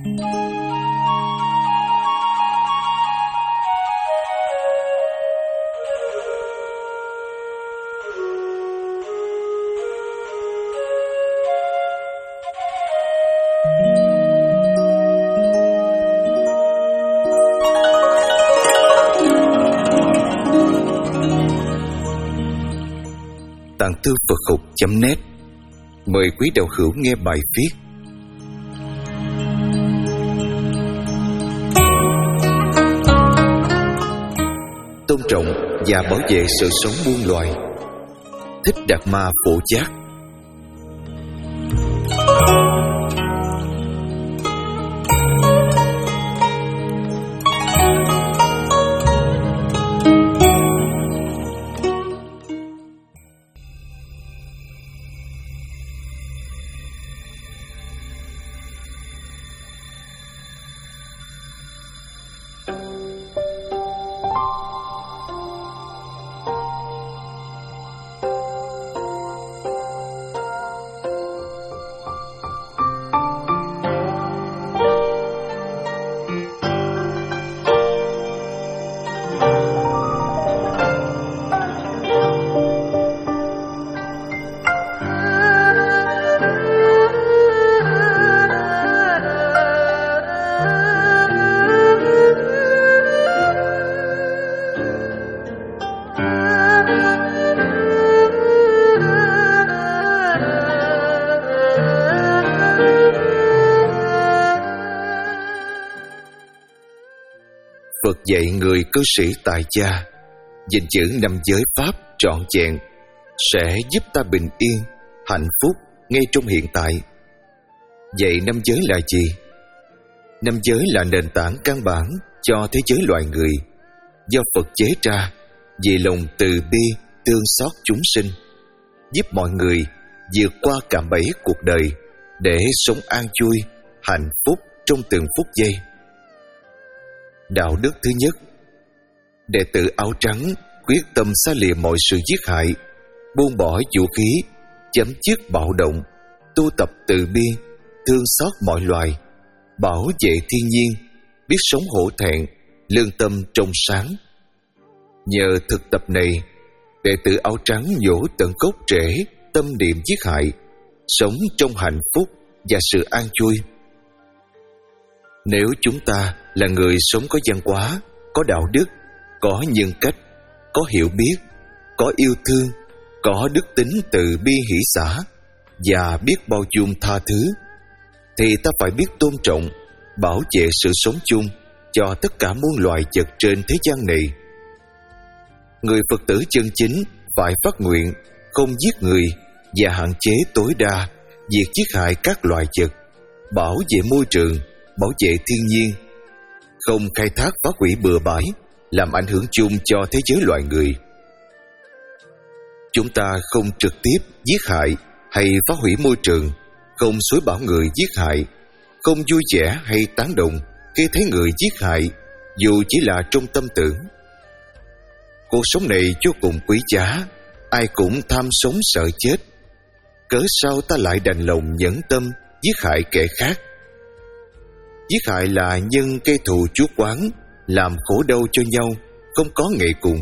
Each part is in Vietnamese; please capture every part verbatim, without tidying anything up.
Tạng Thư Phật Học chấm net mời quý đạo hữu nghe bài viết tôn trọng và bảo vệ sự sống muôn loài. Thích Đạt Ma Phổ Giác. Phật dạy người cư sĩ tại gia gìn giữ năm giới pháp trọn vẹn sẽ giúp ta bình yên, hạnh phúc ngay trong hiện tại. Vậy năm giới là gì? Năm giới là nền tảng căn bản cho thế giới loài người, do Phật chế ra vì lòng từ bi thương xót chúng sinh, giúp mọi người vượt qua cạm bẫy cuộc đời để sống an vui, hạnh phúc trong từng phút giây. Đạo đức thứ nhất: đệ tử áo trắng quyết tâm xa lìa mọi sự giết hại, buông bỏ vũ khí, chấm dứt bạo động, tu tập từ bi, thương xót mọi loài, bảo vệ thiên nhiên, biết sống hổ thẹn, lương tâm trong sáng. Nhờ thực tập này, đệ tử áo trắng nhổ tận gốc rễ tâm niệm giết hại, sống trong hạnh phúc và sự an vui. Nếu chúng ta là người sống có văn hóa, có đạo đức, có nhân cách, có hiểu biết, có yêu thương, có đức tính từ bi hỷ xả và biết bao dung tha thứ, thì ta phải biết tôn trọng, bảo vệ sự sống chung cho tất cả muôn loài vật trên thế gian này. Người Phật tử chân chính phải phát nguyện không giết người và hạn chế tối đa việc giết hại các loài vật, bảo vệ môi trường, bảo vệ thiên nhiên, không khai thác phá hủy bừa bãi, làm ảnh hưởng chung cho thế giới loài người. Chúng ta không trực tiếp giết hại hay phá hủy môi trường, không xúi bảo người giết hại, không vui vẻ hay tán đồng khi thấy người giết hại, dù chỉ là trong tâm tưởng. Cuộc sống này vô cùng quý giá, ai cũng tham sống sợ chết. Cớ sao ta lại đành lòng nhẫn tâm giết hại kẻ khác? Giết hại là nhân gây thù chuốc oán, làm khổ đau cho nhau, không có nghệ cùng.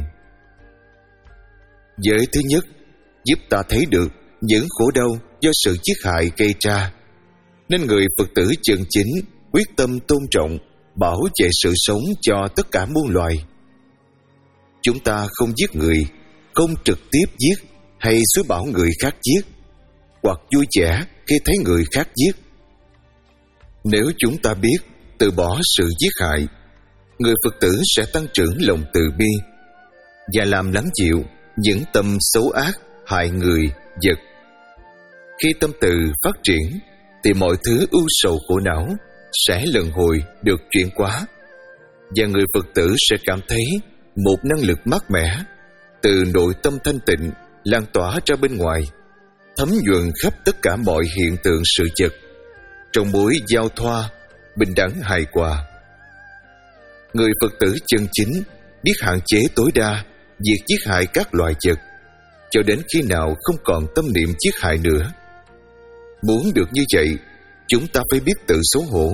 Giới thứ nhất giúp ta thấy được những khổ đau do sự giết hại gây ra, nên người Phật tử chân chính quyết tâm tôn trọng, bảo vệ sự sống cho tất cả muôn loài. Chúng ta không giết người, không trực tiếp giết hay xúi bảo người khác giết, hoặc vui vẻ khi thấy người khác giết. Nếu chúng ta biết từ bỏ sự giết hại, người Phật tử sẽ tăng trưởng lòng từ bi và làm lắng dịu những tâm xấu ác hại người, vật. Khi tâm từ phát triển thì mọi thứ ưu sầu khổ não sẽ lần hồi được chuyển hóa, và người Phật tử sẽ cảm thấy một năng lực mát mẻ từ nội tâm thanh tịnh lan tỏa ra bên ngoài, thấm nhuần khắp tất cả mọi hiện tượng sự vật trong mối giao thoa bình đẳng hài hòa. Người Phật tử chân chính biết hạn chế tối đa việc giết hại các loài vật, cho đến khi nào không còn tâm niệm giết hại nữa. Muốn được như vậy, chúng ta phải biết tự xấu hổ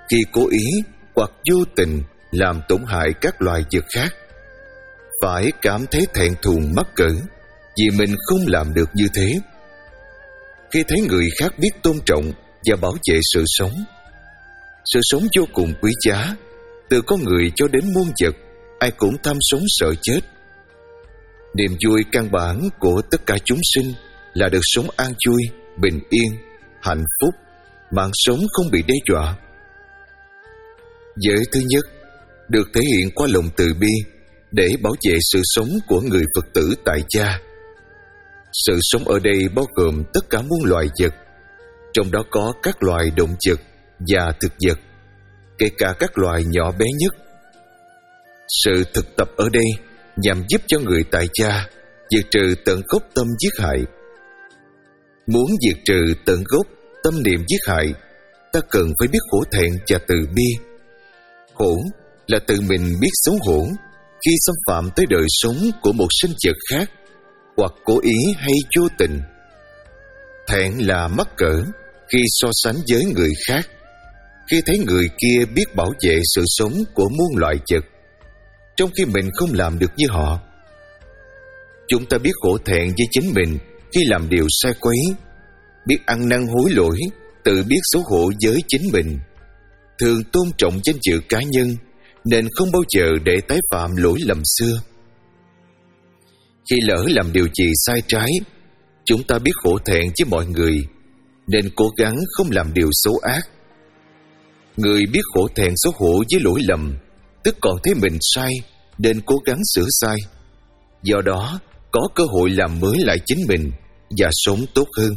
khi cố ý hoặc vô tình làm tổn hại các loài vật khác, phải cảm thấy thẹn thùng mắc cỡ vì mình không làm được như thế. Khi thấy người khác biết tôn trọng và bảo vệ sự sống, sự sống vô cùng quý giá, từ con người cho đến muôn vật, ai cũng tham sống sợ chết. Niềm vui căn bản của tất cả chúng sinh là được sống an vui, bình yên, hạnh phúc, mạng sống không bị đe dọa. Giới thứ nhất được thể hiện qua lòng từ bi để bảo vệ sự sống của người Phật tử tại gia. Sự sống ở đây bao gồm tất cả muôn loài vật, trong đó có các loài động vật và thực vật, kể cả các loài nhỏ bé nhất. Sự thực tập ở đây nhằm giúp cho người tại gia diệt trừ tận gốc tâm giết hại. Muốn diệt trừ tận gốc tâm niệm giết hại, ta cần phải biết hổ thẹn và từ bi. Hổ là tự mình biết xấu hổ khi xâm phạm tới đời sống của một sinh vật khác, hoặc cố ý hay vô tình. Thẹn là mắc cỡ khi so sánh với người khác, khi thấy người kia biết bảo vệ sự sống của muôn loài vật, trong khi mình không làm được như họ. Chúng ta biết hổ thẹn với chính mình khi làm điều sai quấy, biết ăn năn hối lỗi, tự biết xấu hổ với chính mình, thường tôn trọng danh dự cá nhân, nên không bao giờ để tái phạm lỗi lầm xưa. Khi lỡ làm điều gì sai trái, chúng ta biết hổ thẹn với mọi người, nên cố gắng không làm điều xấu ác. Người biết hổ thẹn xấu hổ với lỗi lầm, tức còn thấy mình sai, nên cố gắng sửa sai. Do đó, có cơ hội làm mới lại chính mình và sống tốt hơn.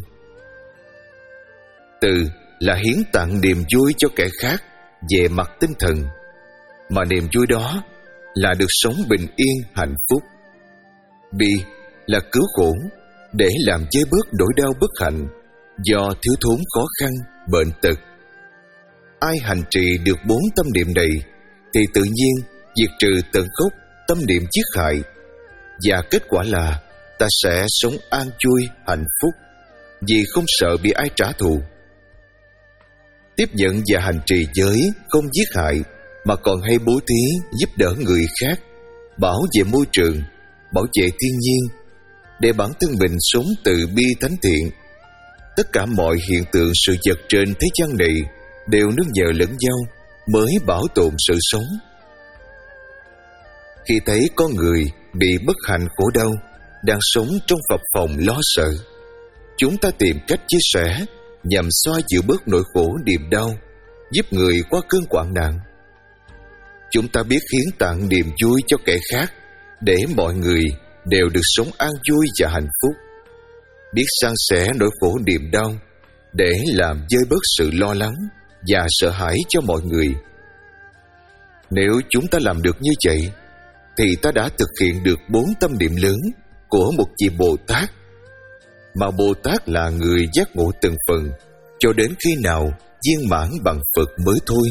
Từ là hiến tặng niềm vui cho kẻ khác về mặt tinh thần, mà niềm vui đó là được sống bình yên hạnh phúc. Bi là cứu khổ để làm vơi bớt nỗi đau bất hạnh do thiếu thốn khó khăn, bệnh tật. Ai hành trì được bốn tâm niệm này thì tự nhiên diệt trừ tận gốc tâm niệm giết hại, và kết quả là ta sẽ sống an vui hạnh phúc vì không sợ bị ai trả thù. Tiếp nhận và hành trì giới không giết hại mà còn hay bố thí giúp đỡ người khác, bảo vệ môi trường, bảo vệ thiên nhiên, để bản thân mình sống từ bi thánh thiện. Tất cả mọi hiện tượng sự vật trên thế gian này đều nương nhờ lẫn nhau mới bảo tồn sự sống. Khi thấy con người bị bất hạnh khổ đau, đang sống trong phập phồng lo sợ, chúng ta tìm cách chia sẻ nhằm xoa dịu bớt nỗi khổ niềm đau, giúp người qua cơn hoạn nạn. Chúng ta biết hiến tặng niềm vui cho kẻ khác để mọi người đều được sống an vui và hạnh phúc, biết san sẻ nỗi khổ niềm đau để làm vơi bớt sự lo lắng và sợ hãi cho mọi người. Nếu chúng ta làm được như vậy, thì ta đã thực hiện được bốn tâm niệm lớn của một vị Bồ Tát, mà Bồ Tát là người giác ngộ từng phần cho đến khi nào viên mãn bằng Phật mới thôi.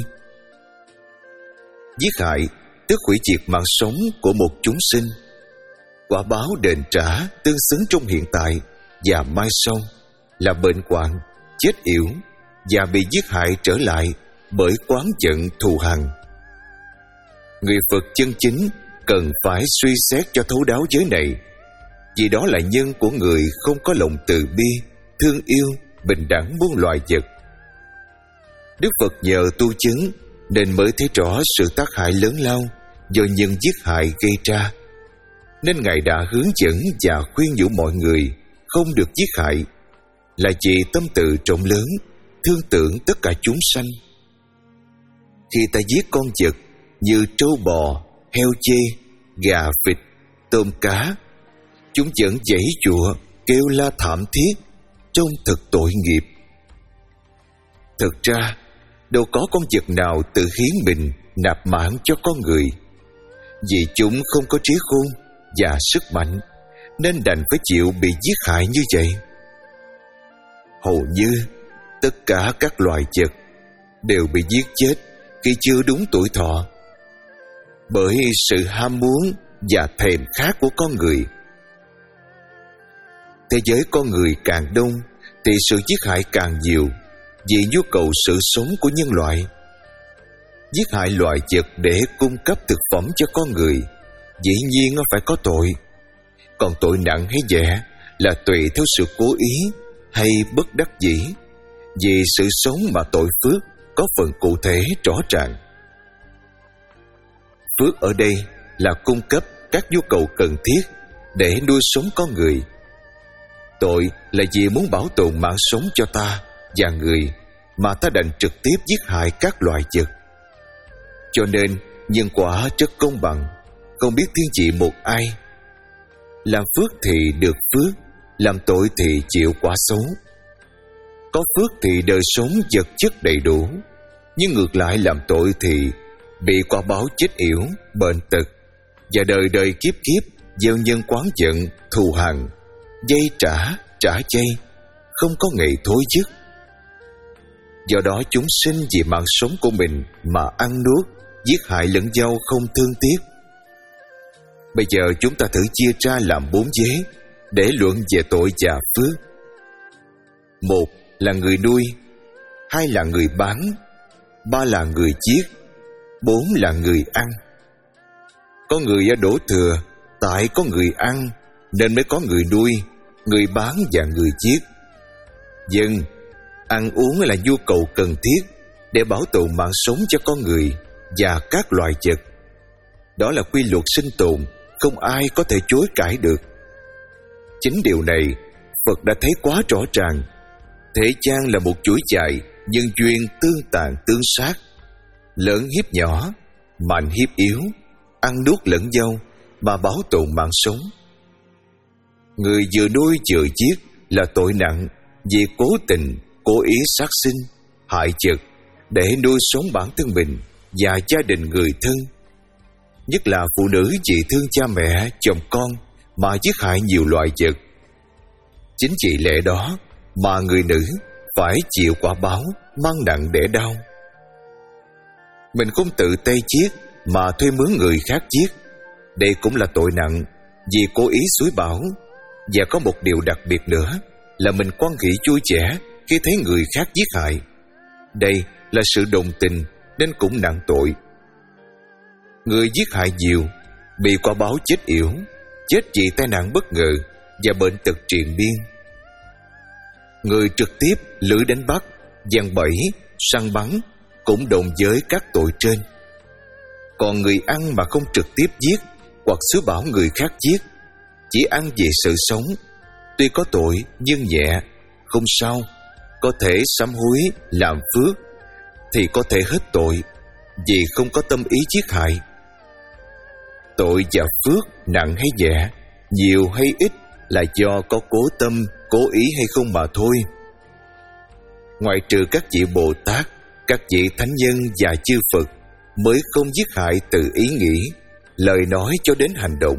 Giết hại tức hủy diệt mạng sống của một chúng sinh. Quả báo đền trả tương xứng trong hiện tại và mai sau là bệnh hoạn, chết yểu và bị giết hại trở lại bởi oán giận thù hằn. Người Phật chân chính cần phải suy xét cho thấu đáo giới này, vì đó là nhân của người không có lòng từ bi, thương yêu, bình đẳng muôn loài vật. Đức Phật nhờ tu chứng nên mới thấy rõ sự tác hại lớn lao do nhân giết hại gây ra, nên Ngài đã hướng dẫn và khuyên nhủ mọi người không được giết hại, là vì tâm từ rộng lớn, thương tưởng tất cả chúng sanh. Khi ta giết con vật như trâu bò, heo chê, gà vịt, tôm cá, chúng vẫn giãy giụa, kêu la thảm thiết, trông thật tội nghiệp. Thực ra, đâu có con vật nào tự hiến mình nạp mạng cho con người, vì chúng không có trí khôn và sức mạnh, nên đành phải chịu bị giết hại như vậy. Hầu như tất cả các loài vật đều bị giết chết khi chưa đúng tuổi thọ, bởi sự ham muốn và thèm khát của con người. Thế giới con người càng đông thì sự giết hại càng nhiều, vì nhu cầu sự sống của nhân loại. Giết hại loài vật để cung cấp thực phẩm cho con người, dĩ nhiên phải có tội. Còn tội nặng hay nhẹ là tùy theo sự cố ý hay bất đắc dĩ. Vì sự sống mà tội phước có phần cụ thể rõ ràng. Phước ở đây là cung cấp các nhu cầu cần thiết để nuôi sống con người. Tội là vì muốn bảo tồn mạng sống cho ta và người, mà ta đành trực tiếp giết hại các loài vật. Cho nên nhân quả rất công bằng, không biết thiên vị một ai. Làm phước thì được phước, làm tội thì chịu quả xấu. Có phước thì đời sống vật chất đầy đủ, nhưng ngược lại làm tội thì bị quả báo chết yểu, bệnh tật, và đời đời kiếp kiếp gieo nhân quán giận, thù hằn, dây trả, trả dây, không có ngày thối dứt. Do đó chúng sinh vì mạng sống của mình mà ăn nuốt, giết hại lẫn nhau không thương tiếc. Bây giờ chúng ta thử chia ra làm bốn vế để luận về tội và phước. Một là người nuôi, hai là người bán, ba là người giết, bốn là người ăn. Có người đổ thừa, tại có người ăn nên mới có người nuôi, người bán và người giết. Dân, ăn uống là nhu cầu cần thiết để bảo tồn mạng sống cho con người và các loài vật. Đó là quy luật sinh tồn, không ai có thể chối cãi được. Chính điều này Phật đã thấy quá rõ ràng. Thế gian là một chuỗi dài nhân duyên tương tàn tương sát, lớn hiếp nhỏ, mạnh hiếp yếu, ăn nuốt lẫn nhau mà bảo tồn mạng sống. Người vừa nuôi vừa giết là tội nặng vì cố tình, cố ý sát sinh, hại vật để nuôi sống bản thân mình và gia đình người thân. Nhất là phụ nữ vì thương cha mẹ, chồng con mà giết hại nhiều loài vật. Chính vì lẽ đó mà người nữ phải chịu quả báo mang nặng đẻ đau. Mình không tự tay giết mà thuê mướn người khác giết, đây cũng là tội nặng vì cố ý xúi bảo. Và có một điều đặc biệt nữa là mình quan nghĩ vui vẻ khi thấy người khác giết hại. Đây là sự đồng tình nên cũng nặng tội. Người giết hại nhiều bị quả báo chết yểu, chết vì tai nạn bất ngờ và bệnh tật triền miên. Người trực tiếp lưỡi đánh bắt, giăng bẫy, săn bắn cũng đồng với các tội trên. Còn người ăn mà không trực tiếp giết hoặc xúi bảo người khác giết, chỉ ăn vì sự sống, tuy có tội nhưng nhẹ, không sao, có thể sám hối làm phước, thì có thể hết tội vì không có tâm ý giết hại. Tội và phước nặng hay nhẹ, nhiều hay ít là do có cố tâm, cố ý hay không mà thôi. Ngoại trừ các vị Bồ Tát, các vị Thánh Nhân và chư Phật mới không giết hại từ ý nghĩ, lời nói cho đến hành động.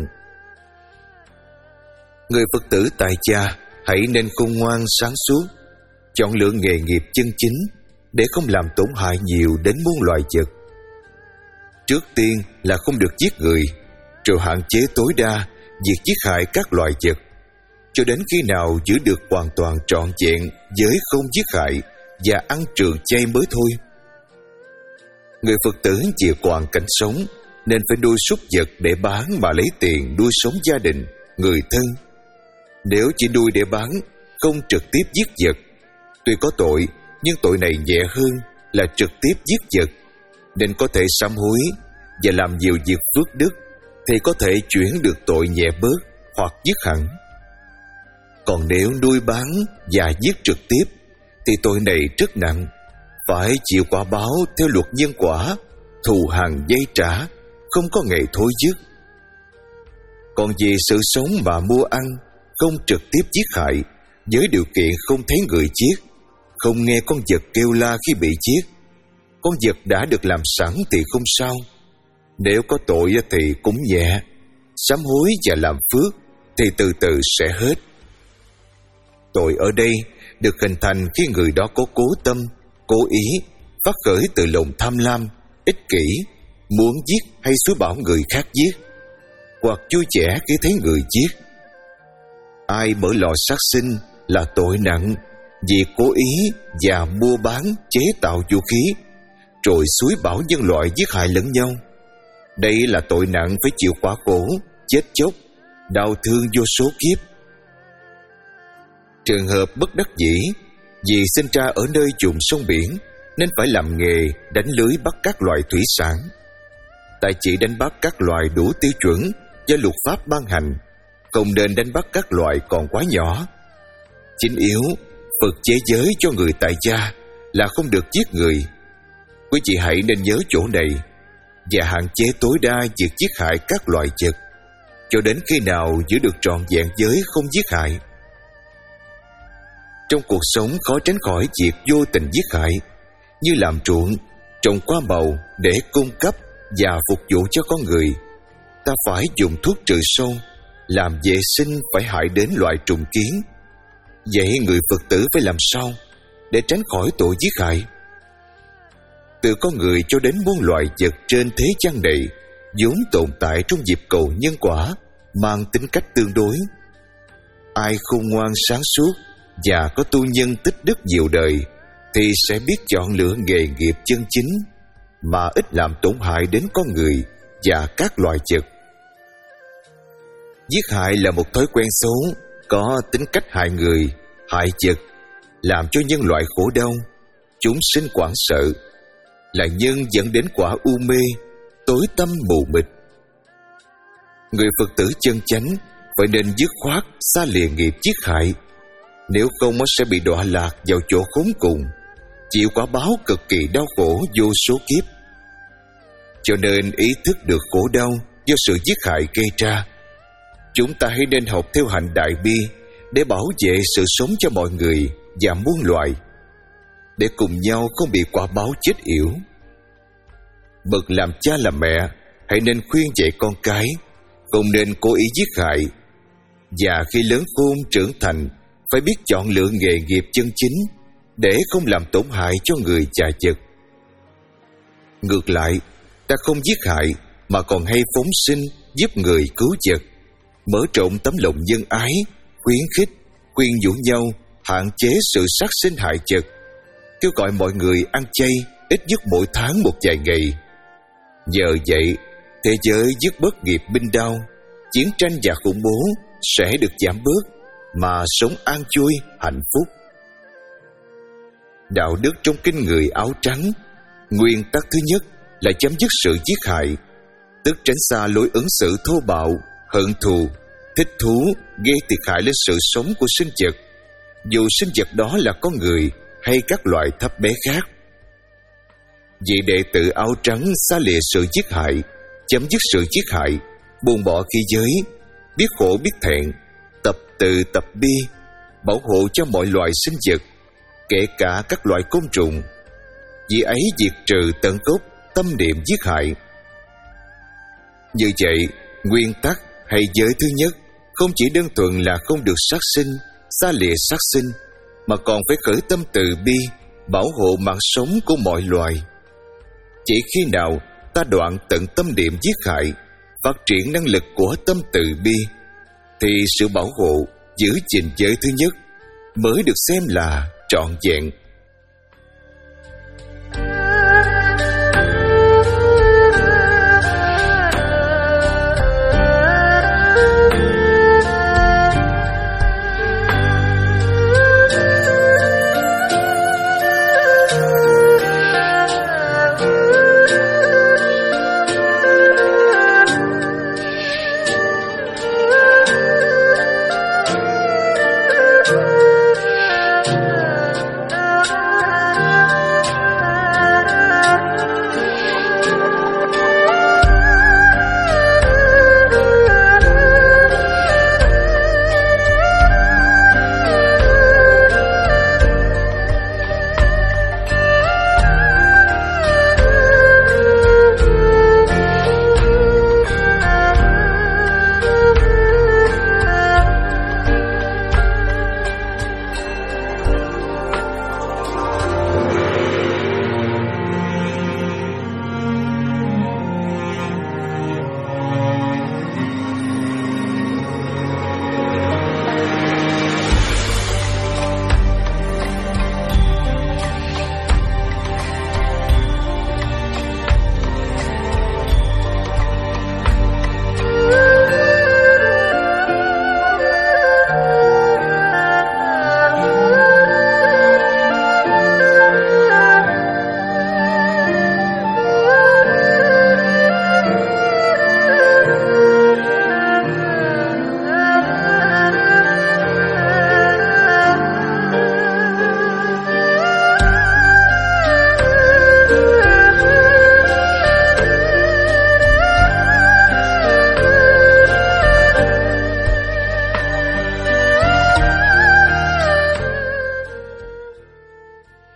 Người Phật tử tại gia hãy nên khôn ngoan sáng suốt, chọn lựa nghề nghiệp chân chính để không làm tổn hại nhiều đến muôn loài vật. Trước tiên là không được giết người, rồi hạn chế tối đa việc giết hại các loài vật, cho đến khi nào giữ được hoàn toàn trọn vẹn với không giết hại và ăn trường chay mới thôi. Người Phật tử vì hoàn cảnh sống nên phải nuôi súc vật để bán mà lấy tiền nuôi sống gia đình, người thân. Nếu chỉ nuôi để bán, không trực tiếp giết vật, tuy có tội nhưng tội này nhẹ hơn là trực tiếp giết vật, nên có thể sám hối và làm nhiều việc phước đức thì có thể chuyển được tội nhẹ bớt hoặc dứt hẳn. Còn nếu nuôi bán và giết trực tiếp thì tội này rất nặng, phải chịu quả báo theo luật nhân quả, thù hằn dây trả, không có ngày thối dứt. Còn vì sự sống mà mua ăn, không trực tiếp giết hại, với điều kiện không thấy người giết, không nghe con vật kêu la khi bị giết, con vật đã được làm sẵn thì không sao. Nếu có tội thì cũng nhẹ, sám hối và làm phước thì từ từ sẽ hết. Tội ở đây được hình thành khi người đó có cố tâm, cố ý, phát khởi từ lòng tham lam, ích kỷ, muốn giết hay xúi bảo người khác giết, hoặc vui vẻ khi thấy người giết. Ai mở lò sát sinh là tội nặng vì cố ý và mua bán chế tạo vũ khí, rồi xúi bảo nhân loại giết hại lẫn nhau. Đây là tội nặng phải chịu quả khổ, chết chóc, đau thương vô số kiếp. Trường hợp bất đắc dĩ, vì sinh ra ở nơi vùng sông biển nên phải làm nghề đánh lưới bắt các loài thủy sản. Tại chỉ đánh bắt các loài đủ tiêu chuẩn do luật pháp ban hành, không nên đánh bắt các loài còn quá nhỏ. Chính yếu, Phật chế giới cho người tại gia là không được giết người. Quý vị hãy nên nhớ chỗ này và hạn chế tối đa việc giết hại các loài vật, cho đến khi nào giữ được trọn vẹn giới không giết hại. Trong cuộc sống khó tránh khỏi việc vô tình giết hại, như làm ruộng, trồng hoa màu để cung cấp và phục vụ cho con người. Ta phải dùng thuốc trừ sâu, làm vệ sinh phải hại đến loại trùng kiến. Vậy người Phật tử phải làm sao để tránh khỏi tội giết hại? Từ con người cho đến muôn loài vật trên thế gian này vốn tồn tại trong nhịp cầu nhân quả, mang tính cách tương đối. Ai khôn ngoan sáng suốt và có tu nhân tích đức nhiều đời thì sẽ biết chọn lựa nghề nghiệp chân chính mà ít làm tổn hại đến con người và các loài vật. Giết hại là một thói quen xấu, có tính cách hại người, hại vật, làm cho nhân loại khổ đau, chúng sinh hoảng sợ, là nhân dẫn đến quả u mê, tối tăm mù mịt. Người Phật tử chân chánh phải nên dứt khoát xa lìa nghiệp giết hại, nếu không sẽ bị đọa lạc vào chỗ khốn cùng, chịu quả báo cực kỳ đau khổ vô số kiếp. Cho nên ý thức được khổ đau do sự giết hại gây ra, chúng ta hãy nên học theo hạnh đại bi để bảo vệ sự sống cho mọi người và muôn loài, để cùng nhau không bị quả báo chết yểu. Bậc làm cha làm mẹ hãy nên khuyên dạy con cái không nên cố ý giết hại, và khi lớn khôn trưởng thành phải biết chọn lựa nghề nghiệp chân chính để không làm tổn hại cho người và vật. Ngược lại, ta không giết hại mà còn hay phóng sinh giúp người cứu vật, mở rộng tấm lòng nhân ái, khuyến khích, khuyên nhủ nhau hạn chế sự sát sinh hại vật, kêu gọi mọi người ăn chay ít nhất mỗi tháng một vài ngày. Nhờ vậy, thế giới dứt bớt nghiệp binh đao, chiến tranh và khủng bố sẽ được giảm bớt, mà sống an vui, hạnh phúc. Đạo đức trong kinh người áo trắng, nguyên tắc thứ nhất là chấm dứt sự giết hại, tức tránh xa lối ứng xử thô bạo, hận thù, thích thú, gây thiệt hại lên sự sống của sinh vật, dù sinh vật đó là con người hay các loại thấp bé khác. Vị đệ tử áo trắng xa lìa sự giết hại, chấm dứt sự giết hại, buông bỏ khí giới, biết khổ biết thẹn, tập từ tập bi, bảo hộ cho mọi loài sinh vật, kể cả các loại côn trùng. Vì ấy diệt trừ tận gốc tâm niệm giết hại. Như vậy, nguyên tắc hay giới thứ nhất không chỉ đơn thuần là không được sát sinh, xa lìa sát sinh, mà còn phải khởi tâm từ bi, bảo hộ mạng sống của mọi loài. Chỉ khi nào ta đoạn tận tâm niệm giết hại, phát triển năng lực của tâm từ bi, thì sự bảo hộ, giữ gìn giới thứ nhất mới được xem là trọn vẹn.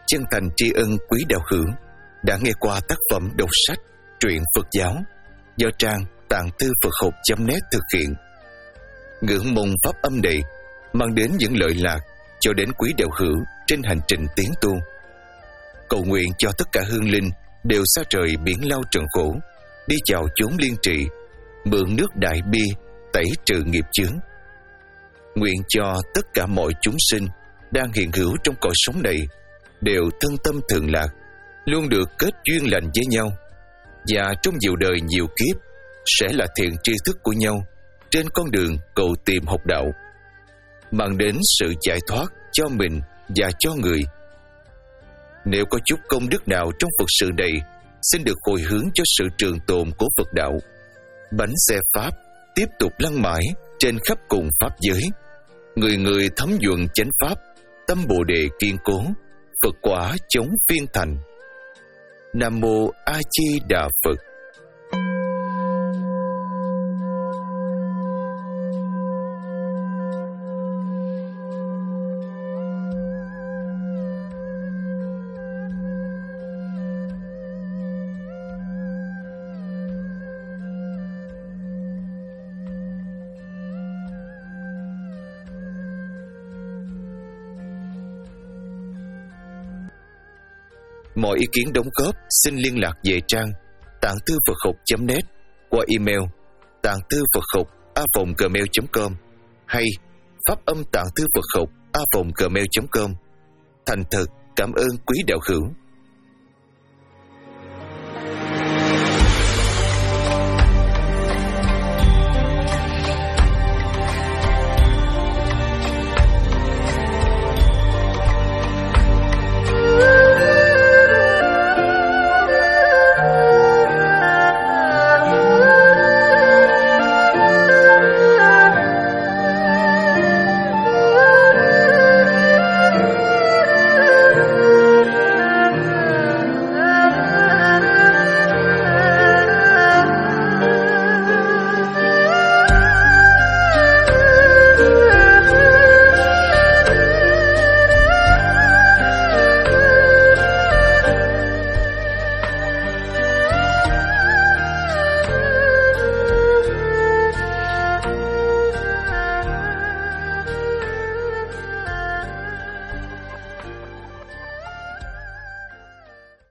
chân thành tri ân quý đạo hữu đã nghe qua tác phẩm đọc sách truyện Phật giáo do trang tạng thư Phật học chấm net thực hiện. Ngưỡng mong pháp âm này mang đến những lợi lạc cho đến quý đạo hữu trên hành trình tiến tu. Cầu nguyện cho tất cả hương linh đều xa trời biển lao trần khổ, đi vào chốn liên trị, mượn nước đại bi tẩy trừ nghiệp chướng. Nguyện cho tất cả mọi chúng sinh đang hiện hữu trong cõi sống này đều thân tâm thường lạc, luôn được kết duyên lành với nhau, và trong nhiều đời nhiều kiếp sẽ là thiện tri thức của nhau trên con đường cầu tìm học đạo, mang đến sự giải thoát cho mình và cho người. Nếu có chút công đức nào trong Phật sự này, xin được hồi hướng cho sự trường tồn của Phật đạo. Bánh xe Pháp tiếp tục lăn mãi trên khắp cùng Pháp giới. Người người thấm nhuần chánh Pháp, tâm Bồ Đề kiên cố, Phật quả chống phiên thành. Nam Mô A Di Đà Phật. Mọi ý kiến đóng góp xin liên lạc về trang tạng thư Phật học chấm net qua email tạng thư Phật học a vòng gmail chấm com hay pháp âm tạng thư Phật học a vòng gmail chấm com. Thành thật cảm ơn quý đạo hữu.